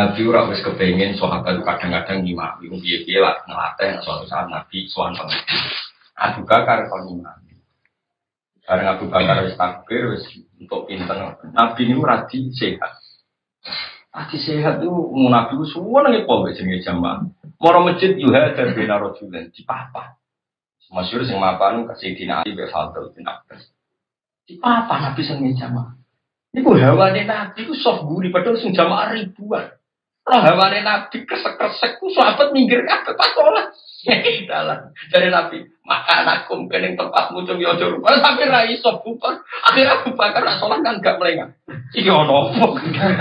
Nabi ora wis kepengin sahabat itu kadang-kadang ngimami piye-piye lah ngelatih suatu saat Nabi sowan pengen. Abu Bakar kon ngimami. Bareng Abu Bakar wis takbir wis untuk pinten. Nabi niku radi sehat. Radi sehat itu Nabi ku suwun nang apa jenenge jamaah. Moro masjid yuha dan bina rajulan di papa. Masyhur sing mapan kasih dina Ali be Fadl bin Abbas. Di papa Nabi sing jamaah. Iku hawane Nabi ku soft guri padahal sing jamaah ribuan. Roh hawane Nabi kresek-kresek ku sahabat minggir kabeh pas salat. Dalam dari Nabi, maka anakum kening tempatmu cung yo jur. Sampai ra iso bubar. Akhirnya Abu Bakar nak salat kan gak melengah. Iki ono opo?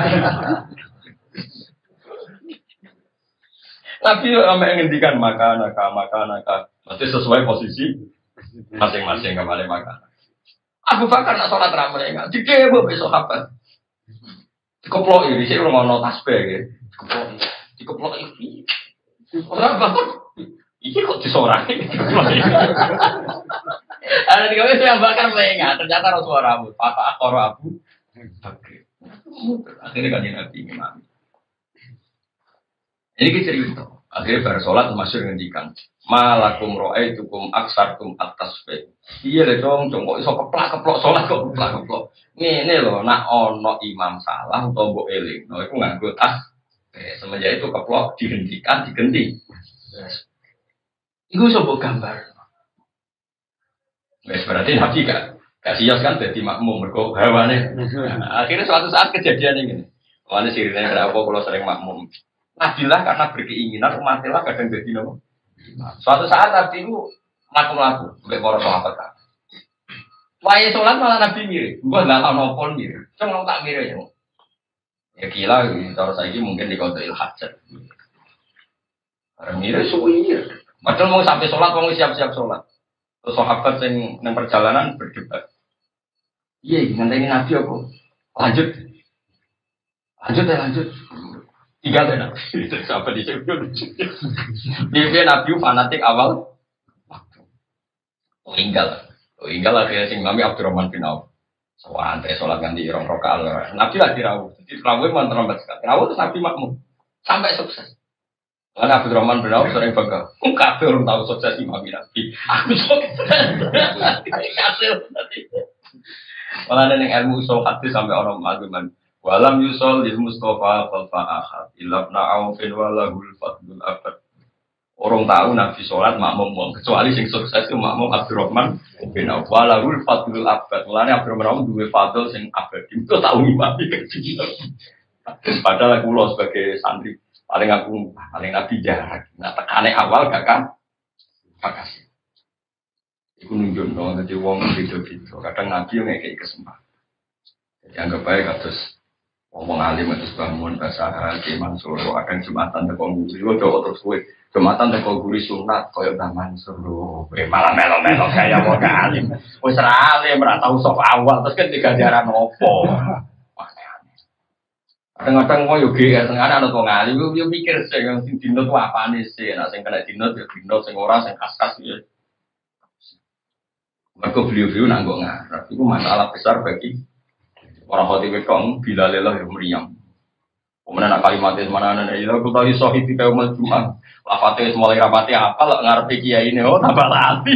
Nabi ame ngendikan maka anaka. Mesti sesuai posisi masing-masing kembali makan. Abu Bakar nak sholat ramai enggak, dikebo besok apa? Dikeplok ini, saya belum mau tasbih ya. Dikeplok ini. Orang bakar, ini kok disoraki? Ada di kami saya bakar enggak, ternyata Rasulullah rambut. Patah akor Abu. Akhirnya kan Nabi ngimami. Ini cerita. Akhirnya bar sholat masuk ngendikan. Malakum ro'aitukum aksartum at-tasbih. Iya le dong kok iso keplak-keplok salat kok keplak-keplok. Ngene lho, nak ana imam salah utawa mbok elingno iku nganggo tas. Semenjak itu keplok dihentikan, digenti. Iku iso mbok gambar. Wes berarti Nabi gak sias kan dadi makmum mergo hawane. Akhirnya suatu saat kejadian ini. Wane sirine kenapa kalau sering makmum. Nabilah karena berkeinginan umatnya kadang jadi nopo. Suatu saat Nabi itu laku-laku, sampai para sahabat kan. Wahai sholat malah Nabi mirip, gua nggak tahu nopol mirip, cuma tak mirip ya. Ya gila, kalau saya ini mungkin di kota hajat. Karena mirip suwir, padahal mau sampai sholat, mau siap-siap sholat. Terus sahabat yang perjalanan berdebat. Iya, nanti Nabi apa? Lanjut. Tinggal deh Nabi, sampai di sini. Dia Nabi fanatik awal waktu. Tinggal akhirnya sing Nabi Abdurrahman bin Auf. Soal sholat ganti rong rakaat. Nabi lagi rawuh. Jadi rawuh memang terlambat sekali. Rawuh itu Nabi makmum sampai sukses. Karena Abdurrahman bin Auf sering bangga. Kabeh orang tahu sukses Imam Nabi. Aku sukses. Hasil tadi. Malah ada yang ilmu usul hadis sampai orang argumen. Walam yusol lil Mustafa falfa ahad ilabna aufin walahul fadlul abad. Orang tahu Nabi sholat makmum kecuali sing sukses itu makmum Abdurrahman bin Auf walahul fadlul abad. Mulanya Abdurrahman duwe fadl sing abadi. Itu tahu Nabi. Padahal aku lo sebagai santri paling Nabi jarak. Nah tekane awal gak kan? Makasih. Iku nunjuk dong jadi wong video-video. Kadang Nabi yang kayak kesempatan. Jadi anggap baik terus. Ngomong alim terus bangun bahasa Haji Mansur akan Jumatan teko guri yo terus kowe Jumatan teko guri sunat koyo Mbah Mansur malah melo-melo kaya wong alim wis ra alim ora tau sok awal terus kan digajaran opo kadang-kadang kok yo GR tengah ana wong alim yo mikir sing dino ku apane sih nek sing kena dino yo dino sing ora sing kas-kas ya mergo beliau-beliau nang kok ngarep iku masalah besar bagi orang khotib kong bila lelah yang meriam. Kemudian nak kalimatnya mana nana ilah aku tahu sohib di kaum Jumat. Lafatnya mulai rapati apa lah ngarepe kiai ini tambah lati.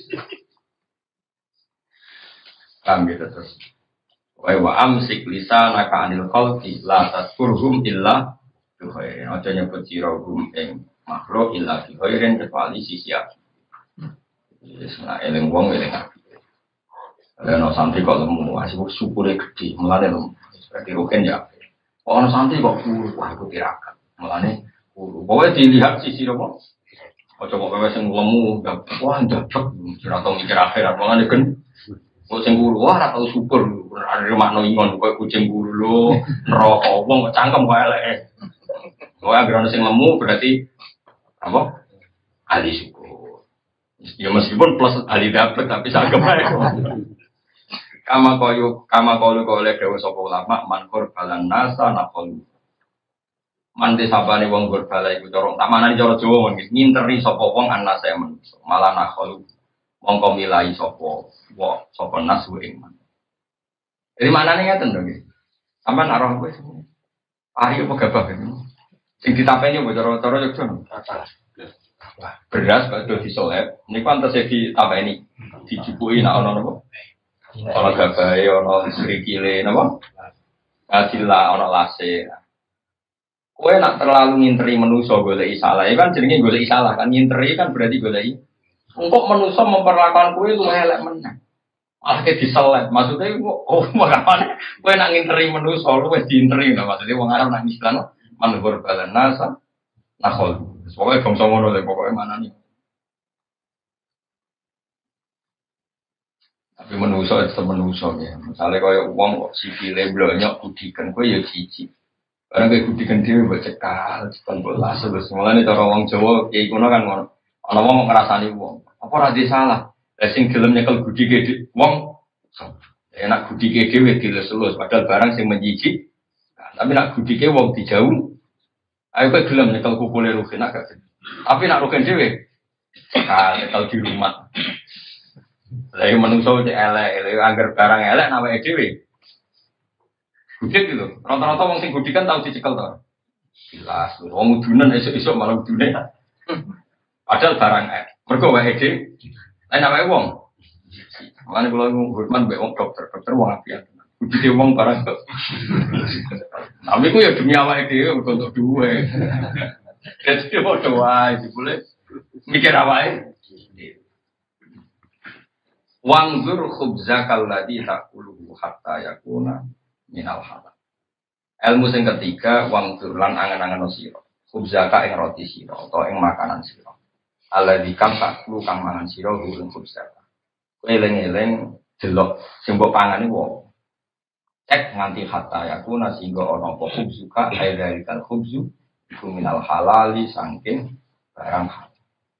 Kam gitu terus. Wa amsik lisanaka anil khalqi la taskurhum illa bi khairin. Aja nyebut sirahum ing makhluk illa bi khairin kecuali sisi aku. Wis nek eling wong eling aku. Ada santri kok lemu, asik syukurnya gede, mulanya lemu. Seperti rugen ya. Kalau santri kok kuru, wah aku tirakat. Mulanya kuru. Pokoknya dilihat sisi apa? Oh coba kau yang lemu, wah jatuh. Tidak tahu mikir akhirat, mulanya kan. Kucing kuru, wah atau syukur. Ada rumah noingon, kau kucing kuru lo, rokok, wong cangkem kau elek. Kau agar orang yang lemu berarti apa? Ahli syukur. Ya meskipun plus ahli dapet, tapi sanggep aja. Kama kalu oleh dewa sapa ulama mankor balan nasa nakol. Mante sabane wong gorbala iku cara tamanane cara Jawa nginteri sapa wong anase men. Malah nakol mongko milai sapa sapa nasu ing man. Jadi maknane ngaten to nggih. Sampeyan arah kowe. Ari apa gabah iki? Sing ditapeni mbok cara-cara yo jon. Beras badhe disolep, niku antes ditapeni, dicukuki nek ana napa? Ana gabahe, ana srikile napa? Adila ana lase. Kowe nak terlalu nginteri manusa goleki salah, ya kan jenenge goleki salah kan nginteri kan berarti goleki. Engkok manusa memperlakukan kowe luwih elek meneh. Akhirnya diseleb, maksudnya oh makanya kowe nak nginteri manusa luwih diinteri lho maksudnya wong Arab nak istilah manhur balan nasa nakol. Pokoke bangsa ngono lho pokoke manani. Tapi manusa itu manusa ya. Misale kaya wong kok sikile blonyok kudikan kowe ya jijik. Karena kayak kudikan dhewe mbok cekal, cepen bolas terus mulane cara wong Jawa kiai kuno kan ngono. Ana wong ngrasani wong, apa ora di salah. Lah sing gelem nyekel gudike wong enak gudike dhewe dilus-lus padahal barang sing menjijik. Tapi nak gudike wong dijauh. Ayo kowe gelem nyekel kukule rugen gak. Tapi nak rugen dhewe nyekel di rumah. Lah iki menungso cek elek, anggar barang elek nawake dhewe. Gudik gitu. Rata-rata wong sing gudikan tau dicekel to. Jelas, wong udunan esuk-esuk malah udune. Padahal barang mergo wae dhewe. Lah awake wong. Mane kula hormat mbek wong dokter wong apian. Gudike wong barang kok. Tapi ku ya demi awake dhewe untuk duwe. Dadi padha wae dipule mikir awake. Wangzur khubzakal ladzi taqulu hatta yakuna minal halal. Ilmu sing ketiga wang lan angan-angan sira. Khubzaka ing roti sira utawa ing makanan sira. Alladzi kang taklu kang mangan sira ing khubzaka. Eling-eling delok sing mbok pangane wong. Cek nganti hatta yakuna sehingga ana apa khubzuka aidalikal khubzu iku minal halali saking barang halal.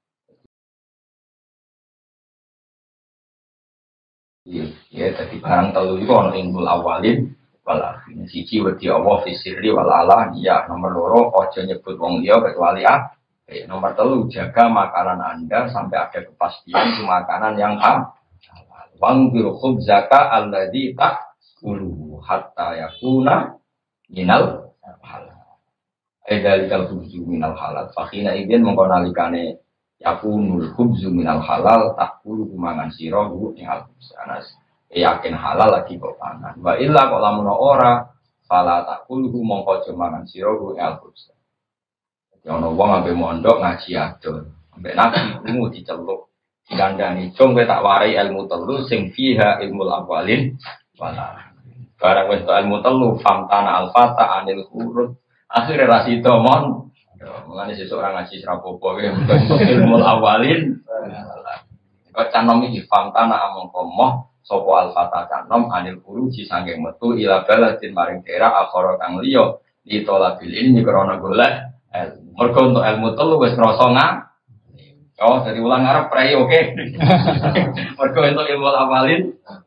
Ya tadi barang telu iku ana ing awalin wala siji wedi Allah fi sirri wala ala ya nomor loro aja nyebut wong liya kecuali nomor 3 jaga makanan Anda sampai ada kepastian itu makanan yang halal. Wangdir khubzaka alladzi ta'kulu hatta yakuna minal halal. Dalikal khubzu minal halal. Fakhina idin mengko nalikane yakunul khubzu minal halal ta'kulu mangan sira ing al-khubzanas. Yakin halal lagi kok pangan. Wa illa kok lamun ora fala takulhu mongko aja mangan sira ku al-khubz. Ya ono wong ampe mondok ngaji adol. Ambek nabi krungu diceluk. Dikandani, "Jong kowe tak warai ilmu telu sing fiha ilmul awalin wala." Barang wis ilmu telu famtana al-fata anil huruf. Akhire ra sida mon. Mulane sesuk ora ngaji srapopo ilmul awalin. Kok canom iki famtana among komoh sopo al-fata kanom anil uruji sangking metu ila baladin maring daerah akhara kang liya ditolabil ilmi krana golek mergo untuk ilmu telu wis ngrasa oh dari ulang Arab prei oke. Mergo untuk ilmu awalin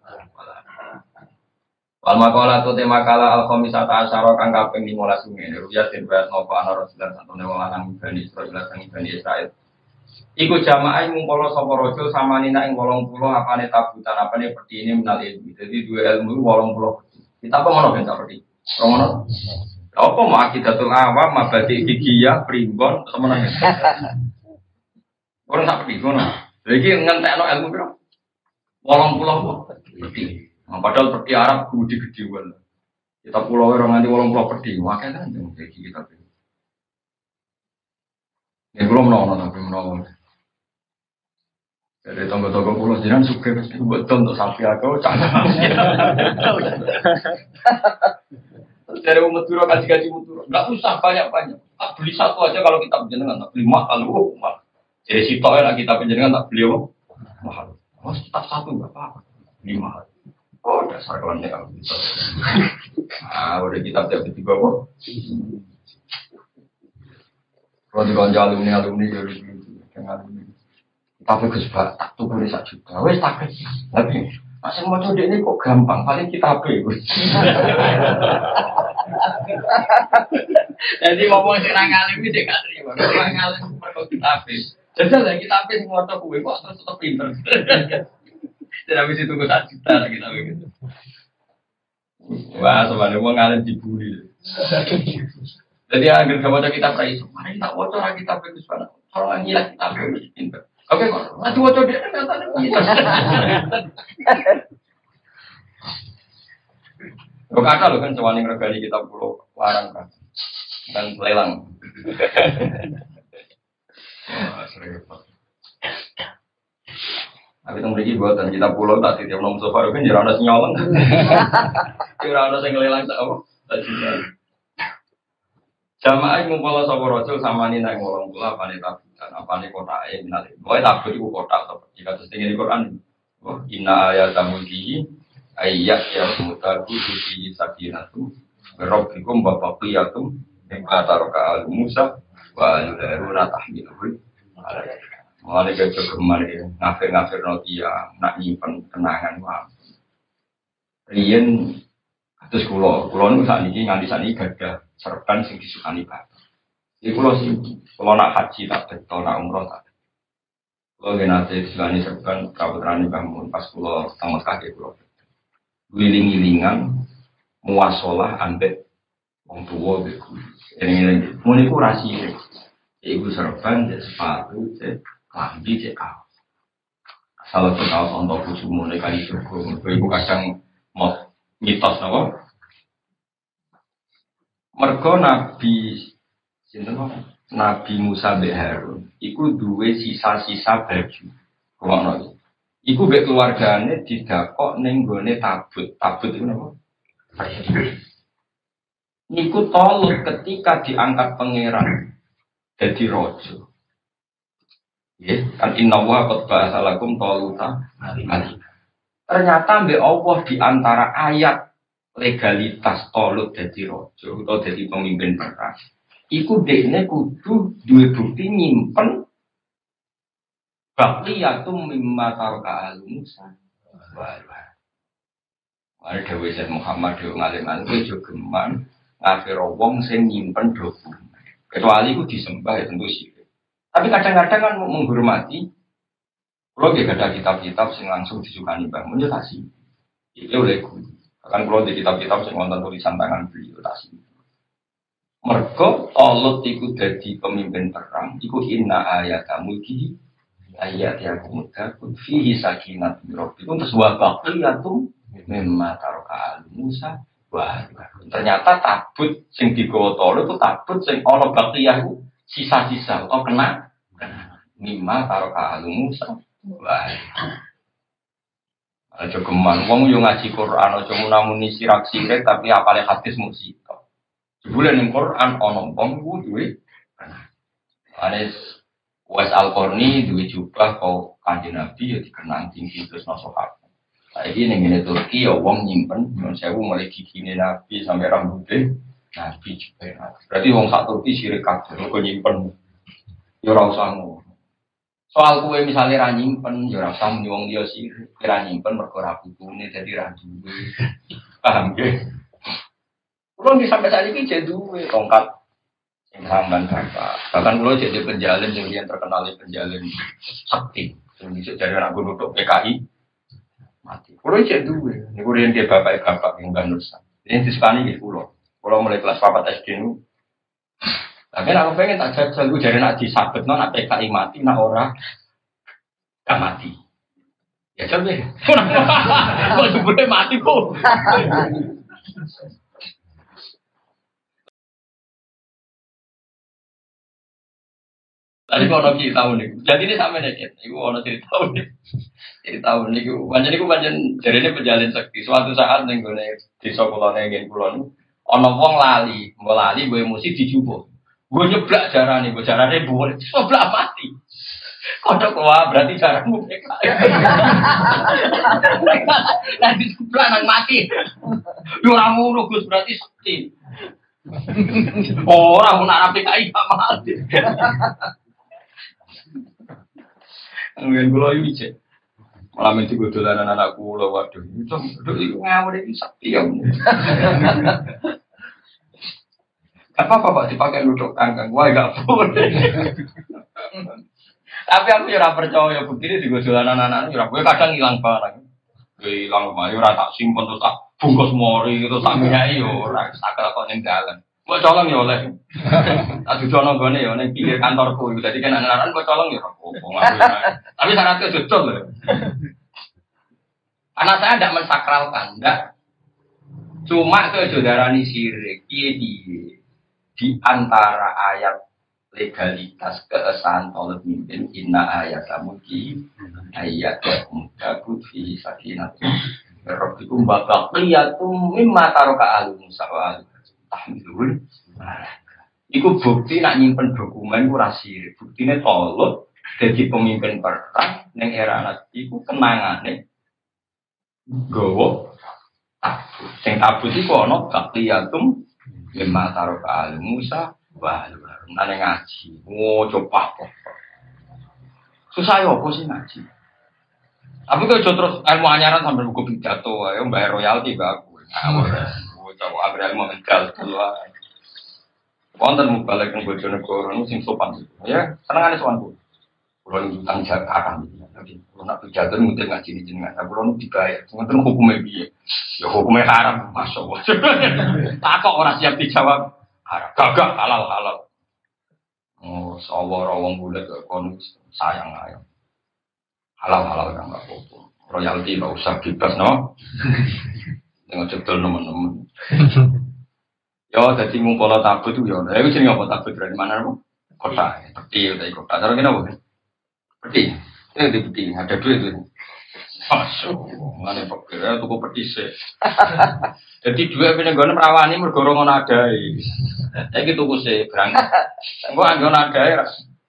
wal maqala tu makalah al-khamisata asyara kang kaping 15 ngene ruyat den bayat napa ana rasulullah satune wong lanang Bani Israil iku jamaah ngumpul sapa raja samanina ing 80 apane tabutan apane peti ini menal ilmu. Jadi dua ilmu 80 peti. Kita apa ngono ben peti. Ngono. Apa mau akidatul awam mabadi fikih primbon semenane. Ora sak peti ngono. Lha iki ngentekno ilmu piro? 80 peti. Nah, padahal peti Arab gede-gede wae. Kita pulau ora nganti 80 peti. Wae kan iki kita. Nek belum menawa. Dari tonggo-tonggo pulau jiran suka pasti betul untuk sapi aku cakap. Dari Madura kasih Madura, nggak usah banyak. Tak beli satu aja kalau kita penjenengan, tak beli mahal. Jadi si toh lah kita penjenengan tak beli mahal. Oh tetap satu nggak apa-apa, beli mahal. Oh dasar kawannya kalau bisa. Udah kita tiap tiga kok. Kalau di konjol alumni jadi dengan tapi kesebab tak tuh boleh 1 juta. Wes tak kasih. Tapi masih mau coba ini kok gampang. Paling kita beli. Jadi ngomong serang alim ini dia nggak terima. Serang alim perlu kita beli. Jadi kita beli semua tuh kue kok terus tetap pinter. Jadi habis itu gue 1 juta lah kita begitu. Wah sebenarnya mau ngalim dibully. Jadi agar kamu baca kitab rai, mari tak baca lagi kitab itu sekarang. Kalau ngilah kitab itu pinter. Oke, kalau nanti baca dia kan kata pinter. Lo kata lo kan sewani ngergali kitab pulau larang kan, dan lelang. Tapi tentang begini buatan kitab pulau tak sih tiap nom sofa kan jarang ada senyolong. Jarang ada yang lelang tak apa. Jamaah ngumpul sapa rasul sama ni naik ngolong pula apa nih tabutan apa nih kota ini nanti. Boleh tabut itu kota atau jika tertinggi di Quran. Oh, inna ayatamu di ayat yang mutaku di sakinatu berobbikum bapaqiyatum mimma taraka al Musa wa al-Haruna tahmiluhu. Mulai ke kemarin ngafir notia nak nyimpen kenangan wah. Riyen terus kulo nu saat ini nganti saat ini gadah serban sing disukani bapak. Jadi kulo nak haji tak betul, nak umroh tak. Kulo genate disukani serban kaputrane bangun pas kulo tamat kaki kulo. Wiling-wilingan muasalah ambek wong tuwa beku. Ini muniku rahasia. Iku serban je sepatu je klambi je kaos. Asal kaos untuk bujumu nek kali cukup. Iku kadang mau mitos napa? Mergo Nabi sinten Nabi Musa bin Harun iku duwe sisa-sisa baju. Ngono iki. Iku mek keluargane didakok ning gone tabut. Tabut iku napa? Niku Tolut ketika diangkat pangeran dadi raja. Nggih, kan innallaha qad ba'atsa lakum Toluta malika. Ternyata mbek Allah di antara ayat legalitas Tolut dadi raja atau dadi pemimpin perang. Iku dekne kudu duwe bukti nyimpen baqiyatum mimma taraka al-Musa. Ada Dewi Said Muhammad Dewi ngalim-ngalim itu geman ngafir wong sing nyimpen dokumen. Kecuali itu disembah ya tentu sih. Tapi kadang-kadang kan menghormati. Kalau dia ada kitab-kitab yang langsung disukani bangun ya kasih. Itu oleh guru. Kan kalau di kitab-kitab yang nonton tulisan tangan beliau kasih. Mergo Tolut iku dadi pemimpin perang. Iku inna ayatamu iki ayat yang mudah. Fihi sakinat rabbikum terus wa baqiyatum mimma taraka al-Musa. Wah, ternyata tabut sing digawa Tolut itu tabut sing ana baqiyah iku sisa-sisa atau kena mimma taraka al-Musa. Wah. Aja geman wong yo ngaji Quran aja muni sirak sirik tapi apale hadis musik. Jebule ning Quran ana wong ku duwe Anes Wes Al-Qarni duwe jubah kok Kanjeng Nabi ya dikenang tinggi terus sahabat. Saiki ning ngene Turki ya wong nyimpen nyuwun sewu mulai gigine Nabi sampai rambutnya Nabi juga. Berarti wong sak Turki sirik kabeh kok nyimpen. Ya ora usah ngono. Soal kue misalnya ra nyimpen, ya ora usah muni wong liya sirik. Ra nyimpen mergo ra butune dadi ra duwe. Paham nggih? Kulo di sampai saat ini jadi duwe tongkat sing samban bapak. Bahkan kulo jadi penjalin yang terkenal penjalin sakti. Sing bisa jadi anak gunung untuk PKI mati. Kulo jadi duwe. Niku riyen dia bapak yang Ganusa. Ini disukani nggih kulo. Kulo mulai kelas 4 SD niku. Tapi aku pengen tak jajal, gue jadi nak disabet, nak PKI mati, nak ora gak mati. Ya coba deh. Kok sebutnya mati kok. Tadi kalau nabi tahu nih, jadi ini sama nih, ibu orang cerita tahu nih, cerita tahu nih, ibu panjen jadi ini penjalin sakti. Suatu saat nih gue di sekolah nih kulon, ono wong lali, gue musik dijubuk. Gue nyeblak jarah nih, gue jarahnya boleh, nyeblak mati. Kodok wah berarti jarahmu PKI. Nanti nyeblak nang mati. Duramu nugus berarti sakti. Orang nak PKI gak mati. Mungkin gue lagi cek. Malam itu gue dolanan anak gue, waduh, itu ngawur itu sakti ya. Apa Pak dipakai luduk kangkang, wah gak boleh. Tapi aku ora percaya begini di dolanan anak ora gue kadang hilang barang. Gue hilang mah ora tak simpen terus tak bungkus mori terus tak nyai ora tak kok ning dalan. Kok colong ya oleh. Aduh jono gone ya ning pinggir kantorku. Dadi kan anak-anak kok colong ya apa. Tapi syaratnya jujur loh. Karena saya tidak mensakralkan, enggak. Cuma kejodarani sirik di antara ayat legalitas keesahan tolak mimpin inna ayat muki ayat mudaku fi sakinat rabbikum baqiyatum mimma taraka ahlu Musa wa tahmilun. Iku bukti nak nyimpen dokumen ku ra sirik. Buktine Tolut dadi pemimpin perang ning era Nabi iku kenangane gowo tabut. Sing tabut iku ana baqiyatum mimma taraka ahlu Musa wa nane ngaji. Oh, coba kok. Susah ya apa sih ngaji? Tapi kalau terus ilmu anyaran sambil buku pidato, ayo bayar royalti gak aku. Nah, coba agar ilmu mental keluar. Konten mau balik ke Bojonegoro sing sopan gitu. Ya, senengane sopanku. Kulo utang jatah gitu. Tapi kulo nak pidato mungkin ngaji di jenengan. Kulo dibayar. Ngoten hukume piye? Ya hukume haram, masyaallah. Tak kok ora siap dijawab. Haram. Gagah halal. Oh, sawara wong bulet kon sayang ayo. Halal kan enggak apa-apa. Royalti enggak usah bebas no. Dengan cekel teman-teman. Yo dadi ngumpul tabut yo. Lha iku jenenge apa tabut dari mana kok? Kota, peti dari kota. Cara kene apa? Peti. Di peti ada duit itu. Masuk. Ngene pikir tuku peti sih. Jadi duit pene nggon merawani mergo ngono adae. Saiki tuku sih berangkat. Engko anggon adae ra.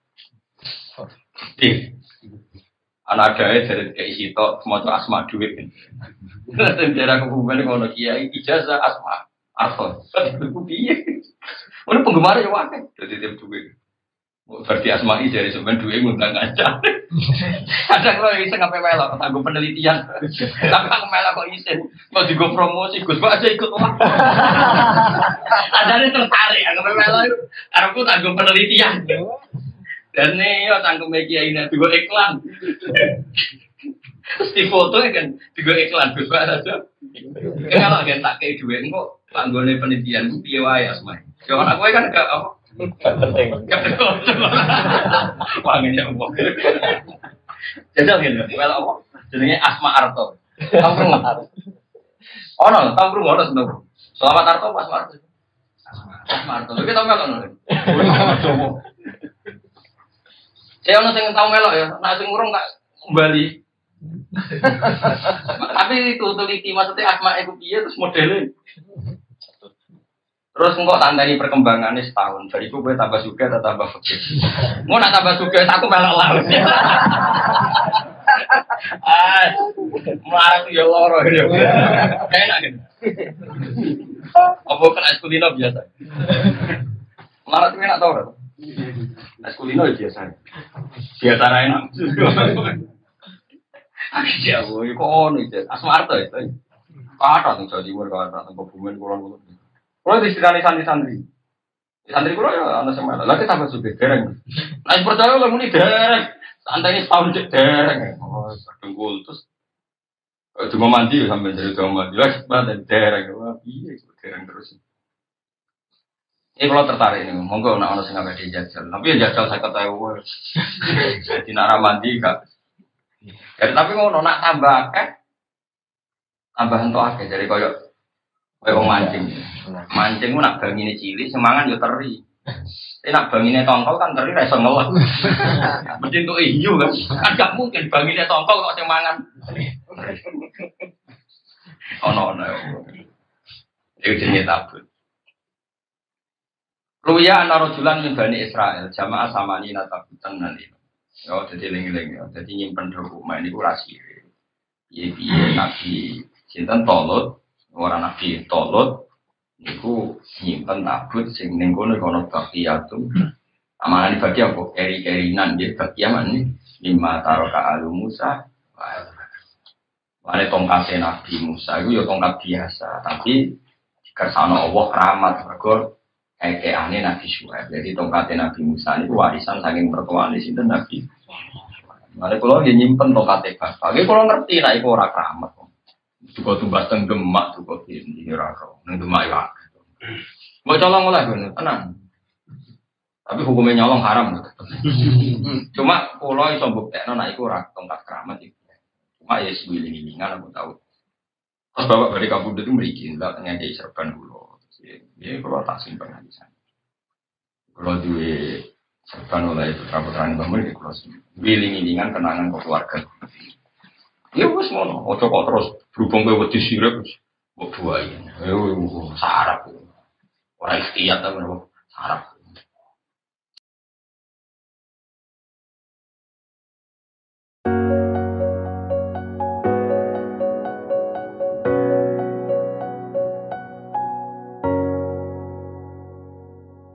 Anak adae dari isi tok maca asma duit. Tentara hubungan ngono kiai ijazah asma. Arto. Iku piye? Ono penggemar yo wae. Dadi tiap duit. Berarti asma'i dari sebenarnya duit ngundang aja. Ada kalau yang bisa ngapain melok, tangguh penelitian. Tapi aku melok kok isin, mau juga promosi, Gus Pak aja ikut lah. Ada yang tertarik, aku melok, aku tangguh penelitian. Dan nih, tangguh media ini juga iklan. Terus di foto kan juga iklan Gus Pak aja. Kalau ada tak kayak duit, kok tangguhnya penelitian, gue piawai asma'i. Jangan aku kan gak apa. Penting. Wanginya apa? Jajal gitu. Well apa? Jadinya Asma Arto. Tahu nggak? Oh no, tahu nggak sebenarnya. Selamat Arto, Asma Arto. Asma Arto. Tapi tahu melok nih. Saya orang yang tahu melok ya. Nah, sing urung nggak kembali. Tapi itu teliti maksudnya Asma itu piye terus modelnya. Terus engkau tandai perkembangannya setahun. Dari itu gue tambah suka atau tambah fakir. Mau nak tambah suka, aku melok laut. Marah tuh ya loro. Enak kan? Apa kan es kulino biasa? Marah tuh enak tau kan? Es kulino biasa. Biasa enak. Aku jauh, kok ono itu. Asmarto itu. Kata tuh jadi gue kata tuh kebumen kurang. Kalau disirani santri-santri, santri kalau ya anak semua, lagi tambah suka dereng. Nah percaya lah muni dereng, santai ini tahun cek dereng. Oh, tunggu terus, cuma mandi sampai jadi cuma mandi lagi, mana dereng, wah iya dereng terus. Ini kalau tertarik nih, monggo nak orang sengaja di jajal, tapi ya jajal saya ketahui, jadi nak mandi kak. Jadi tapi mau nak tambah kan, tambahan toh akeh jadi koyok. Kayak mancing ku nak bangine cilik semangan yo teri. Tapi nak bangine tongkol kan teri ra iso ngelak. Mesti entuk iyu kan. Kan gak mungkin bangine tongkol kok sing mangan. Ono. Iki jenenge tabut. Ruya ana rajulan min Bani Israil jamaah samani natabutan nanti. Yo dadi ling-ling yo. Dadi nyimpen dokumen niku rahasia. Piye nabi sinten Tolut. Orang Nabi Tolut niku nyimpen tabut sing ning kono baqiyatum. Amanane bagi apa? Keri-kerinan nggih baqiyaman lima taraka alu Musa. Mane tongkate Nabi Musa iku ya tongkat biasa, tapi dikersane Allah rahmat mergo kakeane Nabi Syuaib. Jadi tongkate Nabi Musa niku warisan saking mertuane sinten Nabi. Mane kula nggih nyimpen tongkate bapak. Nggih kula ngerti nek iku ora rahmat. Juga tumbas teng Demak juga ini raro, neng Demak ya. Mbok colong oleh bener, tenang. Tapi hukumnya nyolong haram. Cuma pulau iso buktekno nek iku ora tongkat keramat iki. Cuma ya sewiling-wilingan aku tahu. Terus bapak dari kabudut itu mriki ndak ngekeki serban kula. Ya kalau tak simpan di sana. Kalau duwe serban oleh putra-putrane bangun di kula simpan. Wiling-wilingan kenangan keluarga. Ya wis ngono, ojo kok terus berhubung kowe wedi sirep kok buai. Sarap. Ora ikhtiyat ta menapa sarap.